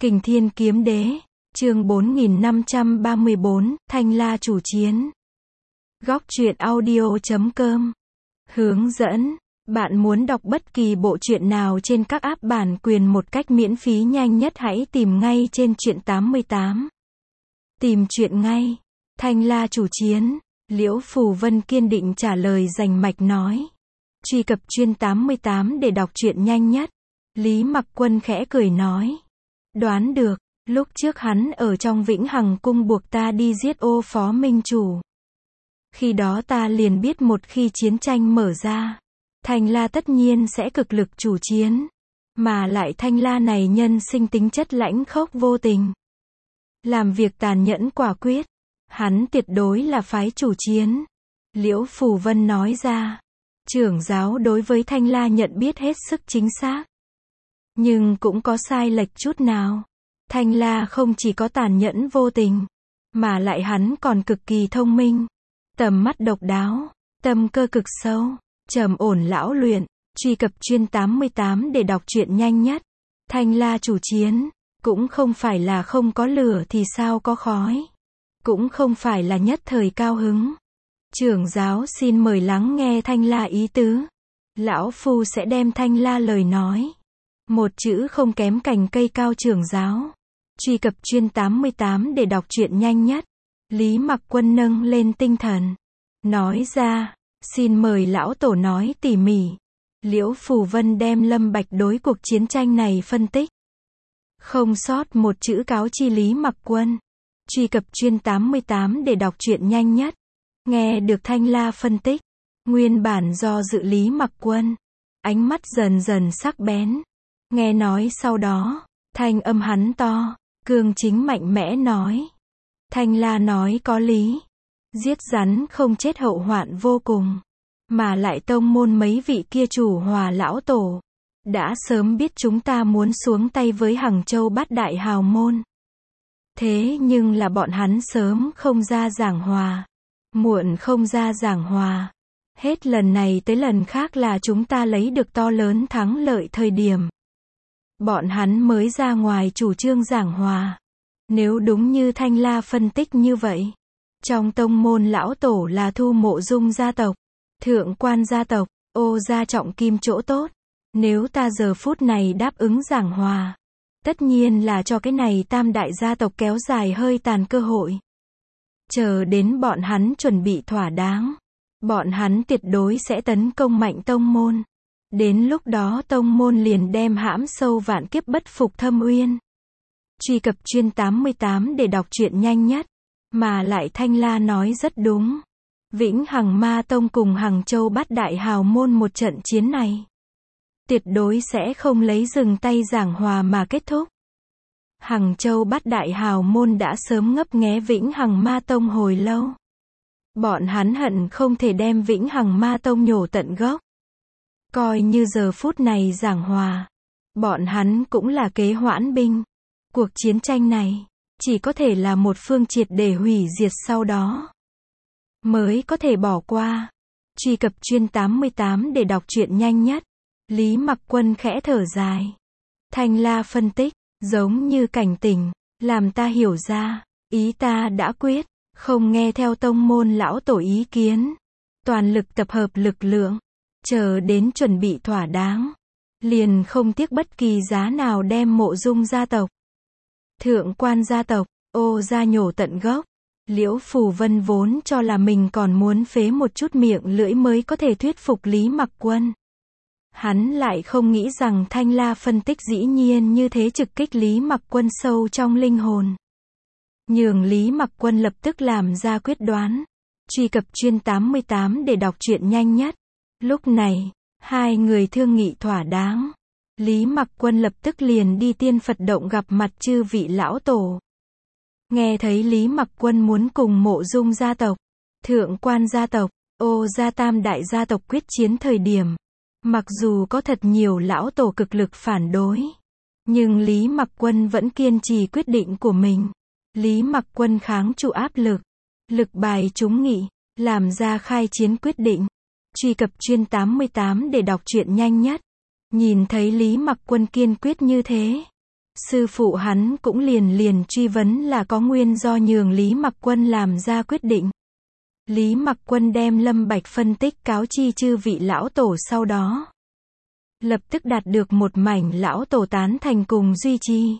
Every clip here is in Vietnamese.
Kình Thiên Kiếm Đế, chương 4534, Thanh La chủ chiến. Góc truyện audio.com. Hướng dẫn. Bạn muốn đọc bất kỳ bộ truyện nào trên các app bản quyền một cách miễn phí nhanh nhất hãy tìm ngay trên truyện 88. Tìm truyện ngay. Thanh La chủ chiến. Liễu Phù Vân kiên định trả lời rành mạch nói. Truy cập truyện 88 để đọc truyện nhanh nhất. Lý Mặc Quân khẽ cười nói. Đoán được, lúc trước hắn ở trong Vĩnh Hằng cung buộc ta đi giết Ô Phó Minh Chủ. Khi đó ta liền biết một khi chiến tranh mở ra, Thanh La tất nhiên sẽ cực lực chủ chiến. Mà lại Thanh La này nhân sinh tính chất lãnh khốc vô tình. Làm việc tàn nhẫn quả quyết. Hắn tuyệt đối là phái chủ chiến. Liễu Phù Vân nói ra. Trưởng giáo đối với Thanh La nhận biết hết sức chính xác. Nhưng cũng có sai lệch chút nào. Thanh La không chỉ có tàn nhẫn vô tình, mà lại hắn còn cực kỳ thông minh. Tầm mắt độc đáo, tâm cơ cực sâu, trầm ổn lão luyện. Truy cập truyện 88 để đọc truyện nhanh nhất. Thanh La chủ chiến, cũng không phải là không có lửa thì sao có khói. Cũng không phải là nhất thời cao hứng. Trưởng giáo xin mời lắng nghe Thanh La ý tứ. Lão Phu sẽ đem Thanh La lời nói. Một chữ không kém cành cây cao trưởng giáo. Truy cập truyện 88 để đọc truyện nhanh nhất. Lý Mặc Quân nâng lên tinh thần. Nói ra, xin mời lão tổ nói tỉ mỉ. Liễu Phù Vân đem Lâm Bạch đối cuộc chiến tranh này phân tích. Không sót một chữ cáo chi Lý Mặc Quân. Truy cập truyện 88 để đọc truyện nhanh nhất. Nghe được Thanh La phân tích. Nguyên bản do dự Lý Mặc Quân. Ánh mắt dần dần sắc bén. Nghe nói sau đó, thanh âm hắn to, cương chính mạnh mẽ nói. Thanh La nói có lý. Giết rắn không chết hậu hoạn vô cùng. Mà lại tông môn mấy vị kia chủ hòa lão tổ. Đã sớm biết chúng ta muốn xuống tay với Hằng Châu Bát Đại hào môn. Thế nhưng là bọn hắn sớm không ra giảng hòa. Muộn không ra giảng hòa. Hết lần này tới lần khác là chúng ta lấy được to lớn thắng lợi thời điểm. Bọn hắn mới ra ngoài chủ trương giảng hòa. Nếu đúng như Thanh La phân tích như vậy. Trong tông môn lão tổ là Thu Mộ Dung gia tộc, Thượng Quan gia tộc, Ô gia trọng kim chỗ tốt. Nếu ta giờ phút này đáp ứng giảng hòa. Tất nhiên là cho cái này tam đại gia tộc kéo dài hơi tàn cơ hội. Chờ đến bọn hắn chuẩn bị thỏa đáng. Bọn hắn tuyệt đối sẽ tấn công mạnh tông môn. Đến lúc đó tông môn liền đem hãm sâu vạn kiếp bất phục thâm uyên. Truy cập truyện 88 để đọc truyện nhanh nhất. Mà lại Thanh La nói rất đúng. Vĩnh Hằng Ma Tông cùng Hằng Châu Bát Đại hào môn một trận chiến này. Tuyệt đối sẽ không lấy dừng tay giảng hòa mà kết thúc. Hằng Châu Bát Đại hào môn đã sớm ngấp nghé Vĩnh Hằng Ma Tông hồi lâu. Bọn hắn hận không thể đem Vĩnh Hằng Ma Tông nhổ tận gốc. Coi như giờ phút này giảng hòa. Bọn hắn cũng là kế hoãn binh. Cuộc chiến tranh này, chỉ có thể là một phương triệt để hủy diệt sau đó. Mới có thể bỏ qua. Truy cập truyện 88 để đọc truyện nhanh nhất. Lý Mặc Quân khẽ thở dài. Thanh La phân tích, giống như cảnh tỉnh, làm ta hiểu ra, ý ta đã quyết, không nghe theo tông môn lão tổ ý kiến. Toàn lực tập hợp lực lượng, chờ đến chuẩn bị thỏa đáng. Liền không tiếc bất kỳ giá nào đem Mộ Dung gia tộc, Thượng Quan gia tộc, Ô gia nhổ tận gốc. Liễu Phù Vân vốn cho là mình còn muốn phế một chút miệng lưỡi mới có thể thuyết phục Lý Mặc Quân. Hắn lại không nghĩ rằng Thanh La phân tích dĩ nhiên như thế trực kích Lý Mặc Quân sâu trong linh hồn. Nhường Lý Mặc Quân lập tức làm ra quyết đoán. Truy cập truyện 88 để đọc truyện nhanh nhất. Lúc này, hai người thương nghị thỏa đáng. Lý Mặc Quân lập tức liền đi Tiên Phật động gặp mặt chư vị lão tổ. Nghe thấy Lý Mặc Quân muốn cùng Mộ Dung gia tộc, Thượng Quan gia tộc, Ô gia tam đại gia tộc quyết chiến thời điểm. Mặc dù có thật nhiều lão tổ cực lực phản đối. Nhưng Lý Mặc Quân vẫn kiên trì quyết định của mình. Lý Mặc Quân kháng trụ áp lực. Lực bài trúng nghị, làm ra khai chiến quyết định. Truy cập truyện 88 để đọc truyện nhanh nhất. Nhìn thấy Lý Mặc Quân kiên quyết như thế. Sư phụ hắn cũng liền liền truy vấn là có nguyên do nhường Lý Mặc Quân làm ra quyết định. Lý Mặc Quân đem Lâm Bạch phân tích cáo chi chư vị lão tổ sau đó. Lập tức đạt được một mảnh lão tổ tán thành cùng duy trì.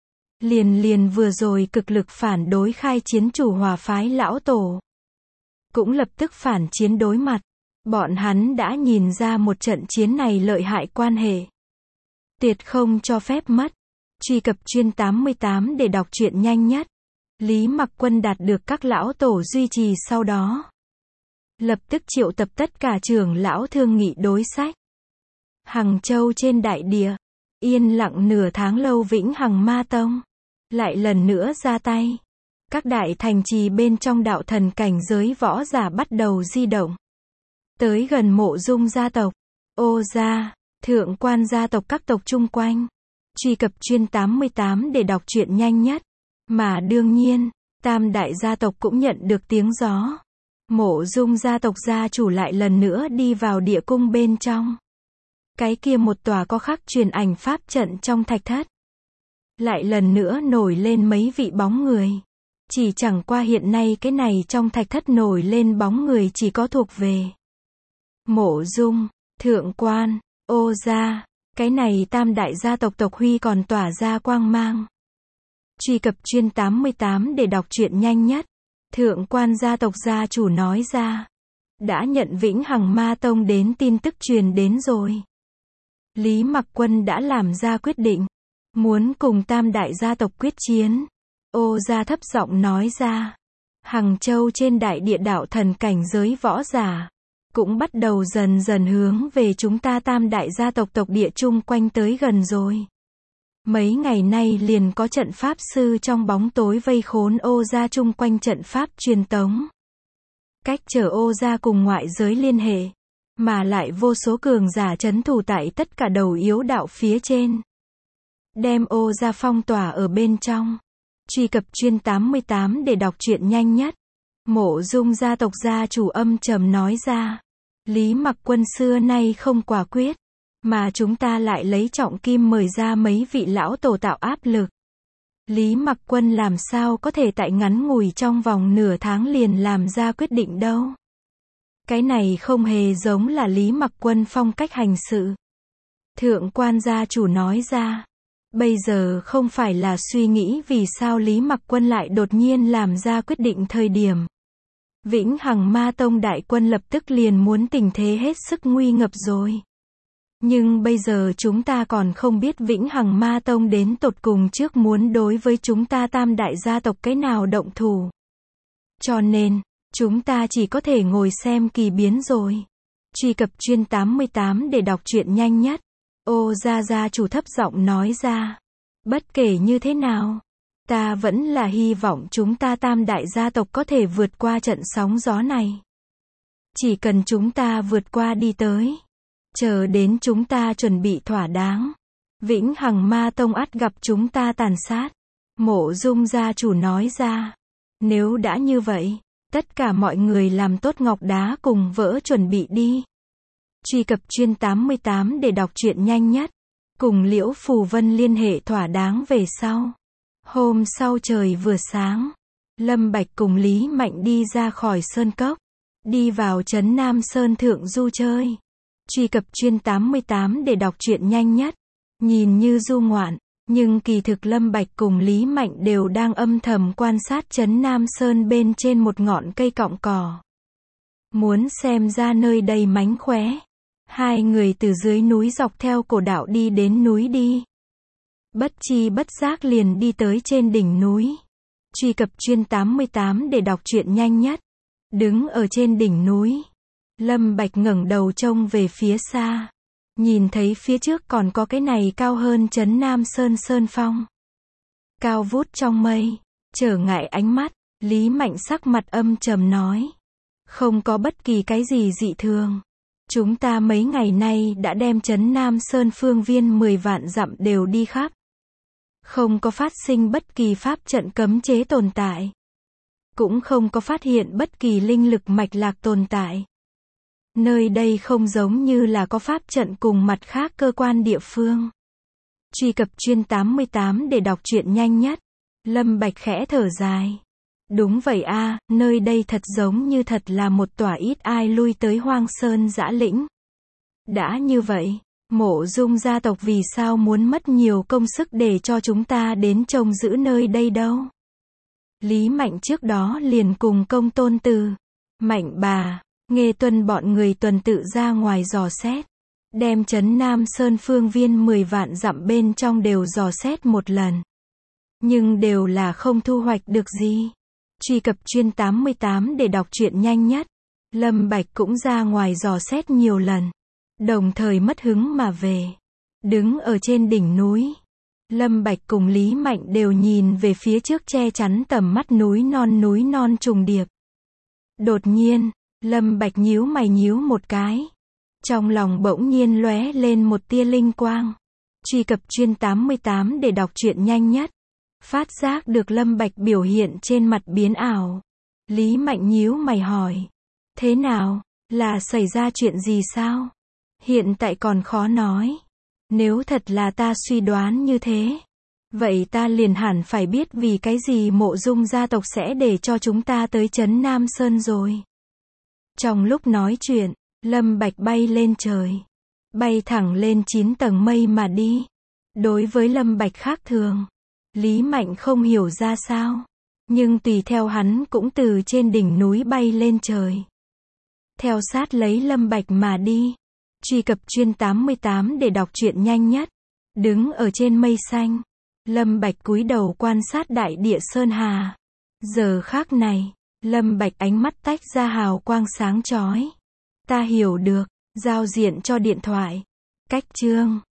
Liền vừa rồi cực lực phản đối khai chiến chủ hòa phái lão tổ. Cũng lập tức phản chiến đối mặt. Bọn hắn đã nhìn ra một trận chiến này lợi hại quan hệ. Tuyệt không cho phép mất. Truy cập chuyên 88 để đọc truyện nhanh nhất. Lý Mặc Quân đạt được các lão tổ duy trì sau đó. Lập tức triệu tập tất cả trưởng lão thương nghị đối sách. Hằng Châu trên đại địa. Yên lặng nửa tháng lâu Vĩnh Hằng Ma Tông. Lại lần nữa ra tay. Các đại thành trì bên trong đạo thần cảnh giới võ giả bắt đầu di động. Tới gần Mộ Dung gia tộc. Ô gia, Thượng Quan gia tộc các tộc chung quanh. Truy cập chuyên 88 để đọc truyện nhanh nhất. Mà đương nhiên, Tam đại gia tộc cũng nhận được tiếng gió. Mộ Dung gia tộc gia chủ lại lần nữa đi vào địa cung bên trong. Cái kia một tòa có khắc truyền ảnh pháp trận trong thạch thất. Lại lần nữa nổi lên mấy vị bóng người. Chỉ chẳng qua hiện nay cái này trong thạch thất nổi lên bóng người chỉ có thuộc về Mộ Dung, Thượng Quan, Ô gia. Cái này tam đại gia tộc tộc huy còn tỏa ra quang mang. Truy cập chuyên 88 để đọc truyện nhanh nhất. Thượng Quan gia tộc gia chủ nói ra. Đã nhận Vĩnh Hằng Ma Tông đến tin tức truyền đến rồi. Lý Mặc Quân đã làm ra quyết định. Muốn cùng tam đại gia tộc quyết chiến. Ô gia thấp giọng nói ra. Hằng Châu trên đại địa đạo thần cảnh giới võ giả. Cũng bắt đầu dần dần hướng về chúng ta tam đại gia tộc tộc địa chung quanh tới gần rồi. Mấy ngày nay liền có trận pháp sư trong bóng tối vây khốn Ô gia chung quanh trận pháp truyền tống. Cách trở Ô gia cùng ngoại giới liên hệ. Mà lại vô số cường giả trấn thủ tại tất cả đầu yếu đạo phía trên. Đem Ô gia phong tỏa ở bên trong. Truy cập chuyên 88 để đọc truyện nhanh nhất. Mộ Dung gia tộc gia chủ âm trầm nói ra. Lý Mặc Quân xưa nay không quả quyết. Mà chúng ta lại lấy trọng kim mời ra mấy vị lão tổ tạo áp lực. Lý Mặc Quân làm sao có thể tại ngắn ngủi trong vòng nửa tháng liền làm ra quyết định đâu. Cái này không hề giống là Lý Mặc Quân phong cách hành sự. Thượng Quan gia chủ nói ra. Bây giờ không phải là suy nghĩ vì sao Lý Mặc Quân lại đột nhiên làm ra quyết định thời điểm. Vĩnh Hằng Ma Tông đại quân lập tức liền muốn tình thế hết sức nguy ngập rồi. Nhưng bây giờ chúng ta còn không biết Vĩnh Hằng Ma Tông đến tột cùng trước muốn đối với chúng ta tam đại gia tộc cái nào động thủ. Cho nên, chúng ta chỉ có thể ngồi xem kỳ biến rồi. Truy cập chuyên 88 để đọc truyện nhanh nhất. Ô gia gia chủ thấp giọng nói ra. Bất kể như thế nào, ta vẫn là hy vọng chúng ta tam đại gia tộc có thể vượt qua trận sóng gió này. Chỉ cần chúng ta vượt qua đi tới. Chờ đến chúng ta chuẩn bị thỏa đáng. Vĩnh Hằng Ma Tông ắt gặp chúng ta tàn sát. Mộ Dung gia chủ nói ra. Nếu đã như vậy, tất cả mọi người làm tốt ngọc đá cùng vỡ chuẩn bị đi. Truy cập chuyên 88 để đọc truyện nhanh nhất. Cùng Liễu Phù Vân liên hệ thỏa đáng về sau. Hôm sau trời vừa sáng. Lâm Bạch cùng Lý Mạnh đi ra khỏi sơn cốc. Đi vào trấn Nam Sơn Thượng du chơi. Truy cập chuyên 88 để đọc truyện nhanh nhất. Nhìn như du ngoạn, nhưng kỳ thực Lâm Bạch cùng Lý Mạnh đều đang âm thầm quan sát trấn Nam Sơn bên trên một ngọn cây cọng cỏ. Muốn xem ra nơi đây mánh khóe. Hai người từ dưới núi dọc theo cổ đạo đi đến núi đi. Bất chi bất giác liền đi tới trên đỉnh núi. Truy cập chuyên 88 để đọc truyện nhanh nhất. Đứng ở trên đỉnh núi. Lâm Bạch ngẩng đầu trông về phía xa. Nhìn thấy phía trước còn có cái này cao hơn trấn Nam Sơn Sơn Phong. Cao vút trong mây. Trở ngại ánh mắt. Lý Mạnh sắc mặt âm trầm nói. Không có bất kỳ cái gì dị thường. Chúng ta mấy ngày nay đã đem trấn Nam Sơn phương viên 10 vạn dặm đều đi khắp. Không có phát sinh bất kỳ pháp trận cấm chế tồn tại. Cũng không có phát hiện bất kỳ linh lực mạch lạc tồn tại. Nơi đây không giống như là có pháp trận cùng mặt khác cơ quan địa phương. Truy cập chuyên 88 để đọc truyện nhanh nhất. Lâm Bạch khẽ thở dài. Đúng vậy a, nơi đây thật giống như thật là một tòa ít ai lui tới hoang sơn dã lĩnh. Đã như vậy, Mộ Dung gia tộc vì sao muốn mất nhiều công sức để cho chúng ta đến trông giữ nơi đây đâu? Lý Mạnh trước đó liền cùng Công Tôn Từ, Mạnh Bà, Nghê Tuân bọn người tuần tự ra ngoài dò xét, đem trấn Nam Sơn phương viên 10 vạn dặm bên trong đều dò xét một lần. Nhưng đều là không thu hoạch được gì. Truy cập chuyên 88 để đọc truyện nhanh nhất. Lâm Bạch cũng ra ngoài dò xét nhiều lần, đồng thời mất hứng mà về. Đứng ở trên đỉnh núi, Lâm Bạch cùng Lý Mạnh đều nhìn về phía trước che chắn tầm mắt núi non trùng điệp. Đột nhiên, Lâm Bạch nhíu mày nhíu một cái. Trong lòng bỗng nhiên lóe lên một tia linh quang. Truy cập chuyên 88 để đọc truyện nhanh nhất. Phát giác được Lâm Bạch biểu hiện trên mặt biến ảo. Lý Mạnh nhíu mày hỏi. Thế nào? Là xảy ra chuyện gì sao? Hiện tại còn khó nói. Nếu thật là ta suy đoán như thế, vậy ta liền hẳn phải biết vì cái gì Mộ Dung gia tộc sẽ để cho chúng ta tới trấn Nam Sơn rồi. Trong lúc nói chuyện, Lâm Bạch bay lên trời, bay thẳng lên 9 tầng mây mà đi. Đối với Lâm Bạch khác thường, Lý Mạnh không hiểu ra sao, nhưng tùy theo hắn cũng từ trên đỉnh núi bay lên trời, theo sát lấy Lâm Bạch mà đi. Truy cập chuyên 88 để đọc truyện nhanh nhất. Đứng ở trên mây xanh, Lâm Bạch cúi đầu quan sát đại địa sơn hà. Giờ khắc này, Lâm Bạch ánh mắt tách ra hào quang sáng chói. Ta hiểu được, giao diện cho điện thoại. Cách chương